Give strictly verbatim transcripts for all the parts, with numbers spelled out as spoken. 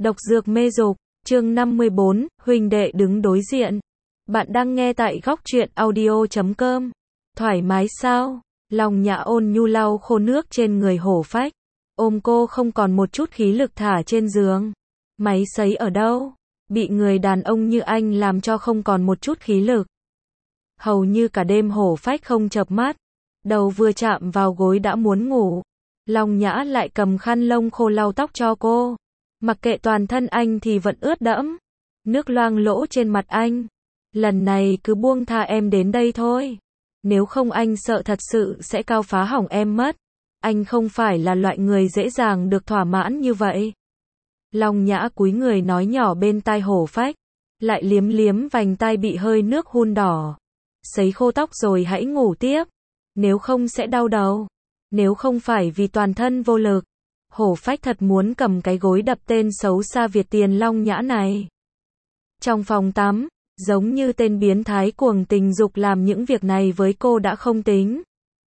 Độc dược mê dục, chương năm mươi bốn, huynh đệ đứng đối diện. Bạn đang nghe tại góc truyện audio chấm com. Thoải mái sao? Lòng Nhã ôn nhu lau khô nước trên người Hổ Phách. Ôm cô không còn một chút khí lực thả trên giường. Máy sấy ở đâu? Bị người đàn ông như anh làm cho không còn một chút khí lực. Hầu như cả đêm Hổ Phách không chợp mắt. Đầu vừa chạm vào gối đã muốn ngủ. Lòng Nhã lại cầm khăn lông khô lau tóc cho cô. Mặc kệ toàn thân anh thì vẫn ướt đẫm. Nước loang lỗ trên mặt anh. Lần này cứ buông tha em đến đây thôi. Nếu không anh sợ thật sự sẽ cao phá hỏng em mất. Anh không phải là loại người dễ dàng được thỏa mãn như vậy. Lòng Nhã cúi người nói nhỏ bên tai Hổ Phách. Lại liếm liếm vành tai bị hơi nước hun đỏ. Sấy khô tóc rồi hãy ngủ tiếp. Nếu không sẽ đau đầu. Nếu không phải vì toàn thân vô lực. Hổ Phách thật muốn cầm cái gối đập tên xấu xa Việt Tiền Long Nhã này. Trong phòng tắm, giống như tên biến thái cuồng tình dục làm những việc này với cô đã không tính.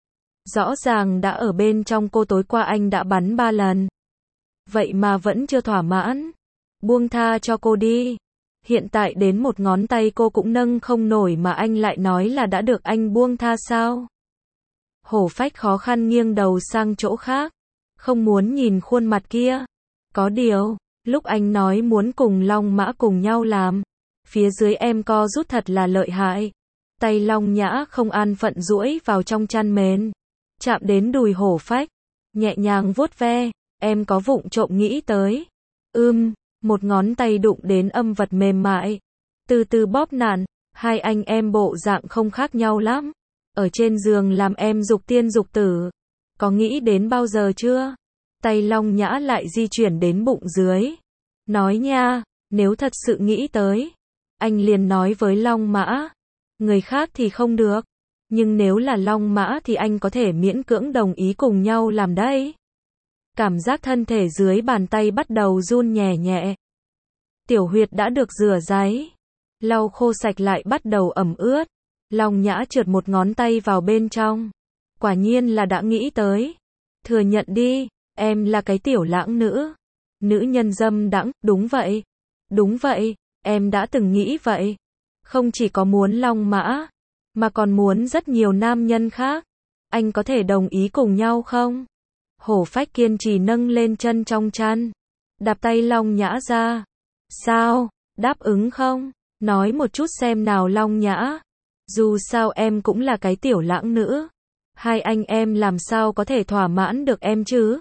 Rõ ràng đã ở bên trong cô tối qua anh đã bắn ba lần. Vậy mà vẫn chưa thỏa mãn. Buông tha cho cô đi. Hiện tại đến một ngón tay cô cũng nâng không nổi mà anh lại nói là đã được anh buông tha sao? Hổ Phách khó khăn nghiêng đầu sang chỗ khác. Không muốn nhìn khuôn mặt kia. Có điều, lúc anh nói muốn cùng Long Mã cùng nhau làm. Phía dưới em co rút thật là lợi hại. Tay Long Nhã không an phận duỗi vào trong chăn mền. Chạm đến đùi Hổ Phách. Nhẹ nhàng vuốt ve. Em có vụng trộm nghĩ tới. Ưm, một ngón tay đụng đến âm vật mềm mại. Từ từ bóp nặn. Hai anh em bộ dạng không khác nhau lắm. Ở trên giường làm em dục tiên dục tử. Có nghĩ đến bao giờ chưa? Tay Long Nhã lại di chuyển đến bụng dưới. Nói nha, nếu thật sự nghĩ tới. Anh liền nói với Long Mã. Người khác thì không được. Nhưng nếu là Long Mã thì anh có thể miễn cưỡng đồng ý cùng nhau làm đấy. Cảm giác thân thể dưới bàn tay bắt đầu run nhẹ nhẹ. Tiểu huyệt đã được rửa ráy. Lau khô sạch lại bắt đầu ẩm ướt. Long Nhã trượt một ngón tay vào bên trong. Quả nhiên là đã nghĩ tới. Thừa nhận đi, em là cái tiểu lãng nữ. Nữ nhân dâm đãng, đúng vậy. Đúng vậy, em đã từng nghĩ vậy. Không chỉ có muốn Long Mã, mà còn muốn rất nhiều nam nhân khác. Anh có thể đồng ý cùng nhau không? Hổ Phách kiên trì nâng lên chân trong chăn. Đạp tay Long Nhã ra. Sao, đáp ứng không? Nói một chút xem nào Long Nhã. Dù sao em cũng là cái tiểu lãng nữ. Hai anh em làm sao có thể thỏa mãn được em chứ?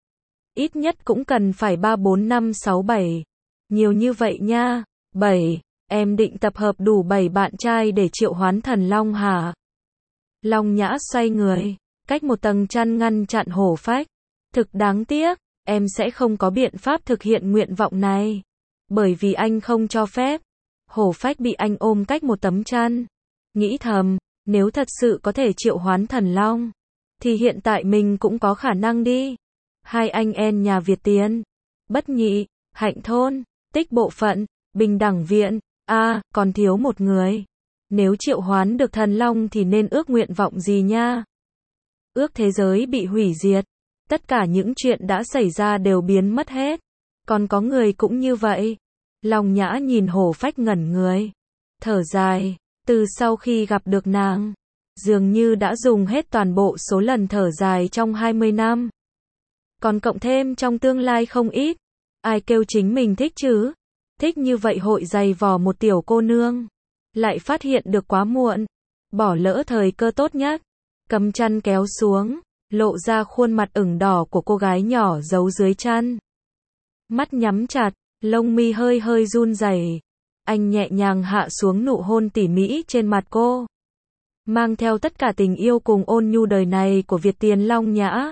Ít nhất cũng cần phải ba bốn năm sáu bảy. Nhiều như vậy nha. bảy. Em định tập hợp đủ bảy bạn trai để triệu hoán thần Long hả? Long Nhã xoay người. Cách một tầng chăn ngăn chặn Hổ Phách. Thực đáng tiếc. Em sẽ không có biện pháp thực hiện nguyện vọng này. Bởi vì anh không cho phép. Hổ Phách bị anh ôm cách một tấm chăn. Nghĩ thầm, nếu thật sự có thể triệu hoán thần Long, thì hiện tại mình cũng có khả năng đi. Hai anh em nhà Việt Tiền, Bất Nhị, Hạnh Thôn, Tích Bộ Phận, Bình Đẳng Viện, a à, còn thiếu một người. Nếu triệu hoán được thần Long thì nên ước nguyện vọng gì nha? Ước thế giới bị hủy diệt. Tất cả những chuyện đã xảy ra đều biến mất hết. Còn có người cũng như vậy. Long Nhã nhìn Hổ Phách ngẩn người. Thở dài. Từ sau khi gặp được nàng, dường như đã dùng hết toàn bộ số lần thở dài trong hai mươi năm. Còn cộng thêm trong tương lai không ít. Ai kêu chính mình thích chứ? Thích như vậy hội giày vò một tiểu cô nương. Lại phát hiện được quá muộn. Bỏ lỡ thời cơ tốt nhất. Cầm chăn kéo xuống. Lộ ra khuôn mặt ửng đỏ của cô gái nhỏ giấu dưới chăn. Mắt nhắm chặt. Lông mi hơi hơi run rẩy. Anh nhẹ nhàng hạ xuống nụ hôn tỉ mỉ trên mặt cô. Mang theo tất cả tình yêu cùng ôn nhu đời này của Việt Tiền Long Nhã.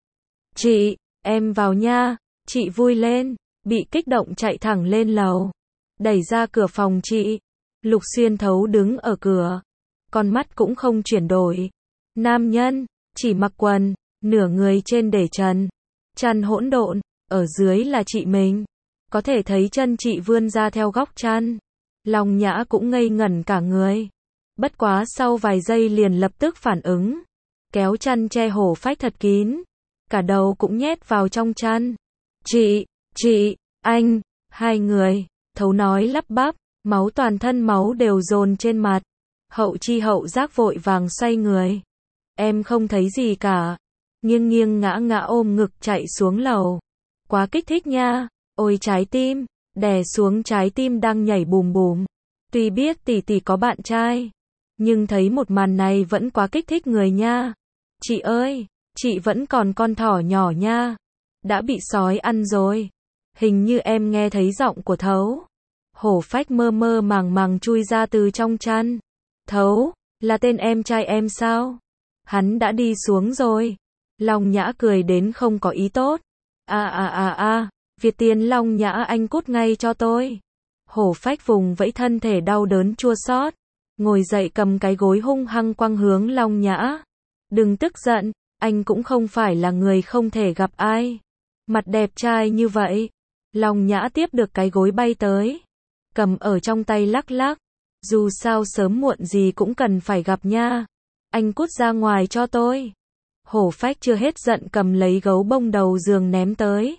Chị, em vào nha. Chị vui lên. Bị kích động chạy thẳng lên lầu. Đẩy ra cửa phòng chị. Lục Xuyên Thấu đứng ở cửa. Con mắt cũng không chuyển đổi. Nam nhân, chỉ mặc quần, nửa người trên để trần. Chăn hỗn độn, ở dưới là chị mình. Có thể thấy chân chị vươn ra theo góc chăn. Long Nhã cũng ngây ngẩn cả người. Bất quá sau vài giây liền lập tức phản ứng. Kéo chăn che Hổ Phách thật kín. Cả đầu cũng nhét vào trong chăn. Chị, chị, anh, Hai người, Thấu nói lắp bắp, máu toàn thân máu đều dồn trên mặt. Hậu chi hậu giác vội vàng xoay người. Em không thấy gì cả. Nghiêng nghiêng ngã ngã ôm ngực chạy xuống lầu. Quá kích thích nha. Ôi trái tim, đè xuống trái tim đang nhảy bùm bùm. Tuy biết tỷ tỷ có bạn trai, nhưng thấy một màn này vẫn quá kích thích người nha. Chị ơi, chị vẫn còn con thỏ nhỏ nha. Đã bị sói ăn rồi. Hình như em nghe thấy giọng của Thấu. Hổ Phách mơ mơ màng màng chui ra từ trong chăn. Thấu, là tên em trai em sao? Hắn đã đi xuống rồi. Long Nhã cười đến không có ý tốt. À à à à, Việt Tiên Long Nhã anh cút ngay cho tôi. Hổ Phách vùng vẫy thân thể đau đớn chua xót, ngồi dậy cầm cái gối hung hăng quăng hướng Long Nhã. Đừng tức giận, anh cũng không phải là người không thể gặp ai. Mặt đẹp trai như vậy. Long Nhã tiếp được cái gối bay tới, cầm ở trong tay lắc lắc. Dù sao sớm muộn gì cũng cần phải gặp nha. Anh cút ra ngoài cho tôi. Hổ Phách chưa hết giận cầm lấy gấu bông đầu giường ném tới.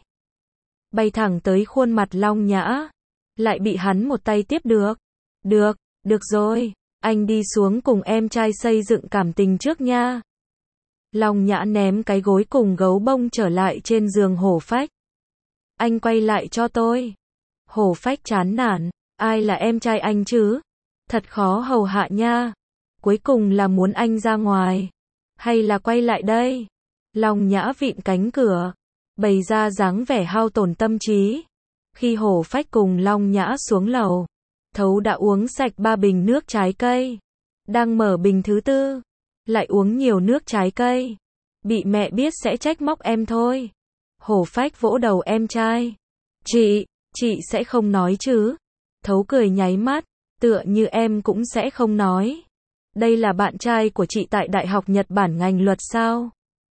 Bay thẳng tới khuôn mặt Long Nhã. Lại bị hắn một tay tiếp được. Được, được rồi. Anh đi xuống cùng em trai xây dựng cảm tình trước nha. Long Nhã ném cái gối cùng gấu bông trở lại trên giường Hổ Phách. Anh quay lại cho tôi. Hổ Phách chán nản. Ai là em trai anh chứ? Thật khó hầu hạ nha. Cuối cùng là muốn anh ra ngoài, hay là quay lại đây? Long Nhã vịn cánh cửa, bày ra dáng vẻ hao tổn tâm trí. Khi Hổ Phách cùng Long Nhã xuống lầu, Thấu đã uống sạch ba bình nước trái cây. Đang mở bình thứ tư, lại uống nhiều nước trái cây. Bị mẹ biết sẽ trách móc em thôi. Hổ Phách vỗ đầu em trai. Chị, chị sẽ không nói chứ? Thấu cười nháy mắt, tựa như em cũng sẽ không nói. Đây là bạn trai của chị tại Đại học Nhật Bản ngành luật sao?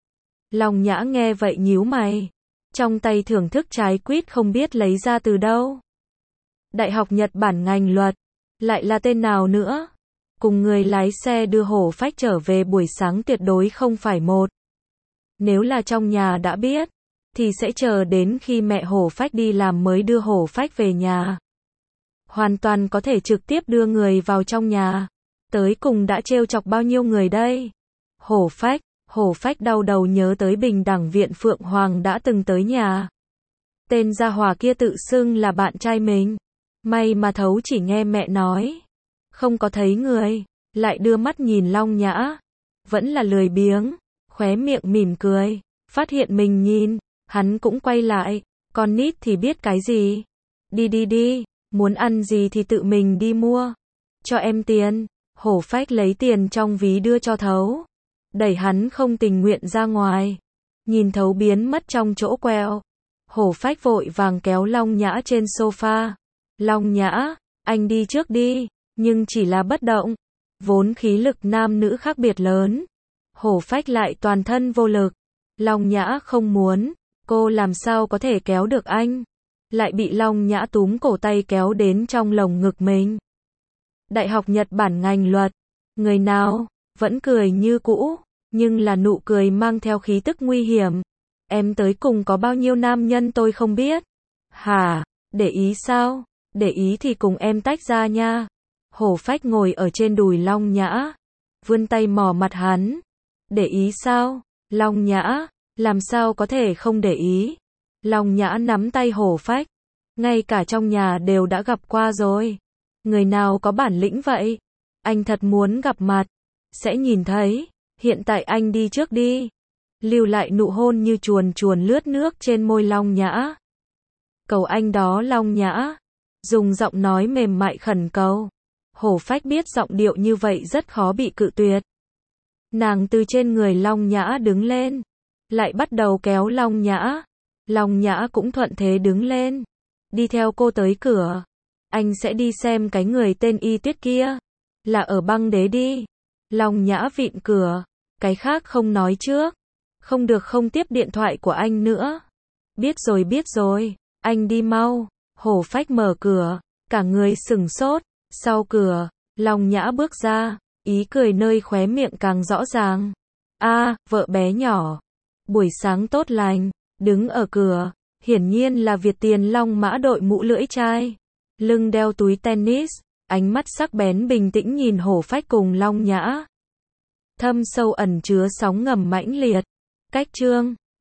Long Nhã nghe vậy nhíu mày. Trong tay thưởng thức trái quýt không biết lấy ra từ đâu. Đại học Nhật Bản ngành luật, lại là tên nào nữa? Cùng người lái xe đưa Hổ Phách trở về buổi sáng tuyệt đối không phải một. Nếu là trong nhà đã biết, thì sẽ chờ đến khi mẹ Hổ Phách đi làm mới đưa Hổ Phách về nhà. Hoàn toàn có thể trực tiếp đưa người vào trong nhà. Tới cùng đã trêu chọc bao nhiêu người đây? Hổ Phách, Hổ Phách đau đầu nhớ tới Bình đẳng viện Phượng Hoàng đã từng tới nhà. Tên gia hỏa kia tự xưng là bạn trai mình. May mà Thấu chỉ nghe mẹ nói. Không có thấy người. Lại đưa mắt nhìn Long Nhã. Vẫn là lười biếng. Khóe miệng mỉm cười. Phát hiện mình nhìn. Hắn cũng quay lại. Con nít thì biết cái gì. Đi đi đi. Muốn ăn gì thì tự mình đi mua. Cho em tiền. Hổ Phách lấy tiền trong ví đưa cho Thấu. Đẩy hắn không tình nguyện ra ngoài. Nhìn Thấu biến mất trong chỗ quẹo. Hổ Phách vội vàng kéo Long Nhã trên sofa. Long Nhã, anh đi trước đi. Nhưng chỉ là bất động. Vốn khí lực nam nữ khác biệt lớn. Hổ Phách lại toàn thân vô lực. Long Nhã không muốn. Cô làm sao có thể kéo được anh. Lại bị Long Nhã túm cổ tay kéo đến trong lồng ngực mình. Đại học Nhật Bản ngành luật. Người nào? Vẫn cười như cũ. Nhưng là nụ cười mang theo khí tức nguy hiểm. Em tới cùng có bao nhiêu nam nhân tôi không biết. Hả? Để ý sao? Để ý thì cùng em tách ra nha. Hổ Phách ngồi ở trên đùi Long Nhã. Vươn tay mò mặt hắn. Để ý sao? Long Nhã. Làm sao có thể không để ý? Long Nhã nắm tay Hổ Phách. Ngay cả trong nhà đều đã gặp qua rồi. Người nào có bản lĩnh vậy? Anh thật muốn gặp mặt. Sẽ nhìn thấy. Hiện tại anh đi trước đi. Lưu lại nụ hôn như chuồn chuồn lướt nước trên môi Long Nhã. Cầu anh đó Long Nhã. Dùng giọng nói mềm mại khẩn cầu. Hổ Phách biết giọng điệu như vậy rất khó bị cự tuyệt. Nàng từ trên người Long Nhã đứng lên. Lại bắt đầu kéo Long Nhã. Long Nhã cũng thuận thế đứng lên. Đi theo cô tới cửa. Anh sẽ đi xem cái người tên Y Tuyết kia. Là ở băng đế đi. Long Nhã vịn cửa. Cái khác không nói trước. Không được không tiếp điện thoại của anh nữa. Biết rồi biết rồi. Anh đi mau. Hổ Phách mở cửa. Cả người sửng sốt. Sau cửa. Long Nhã bước ra. Ý cười nơi khóe miệng càng rõ ràng. A, vợ bé nhỏ. Buổi sáng tốt lành. Đứng ở cửa. Hiển nhiên là Việt Tiền Long Mã đội mũ lưỡi chai, lưng đeo túi tennis, ánh mắt sắc bén bình tĩnh nhìn hổ phách cùng Long Nhã. Thâm sâu ẩn chứa sóng ngầm mãnh liệt. Cách chương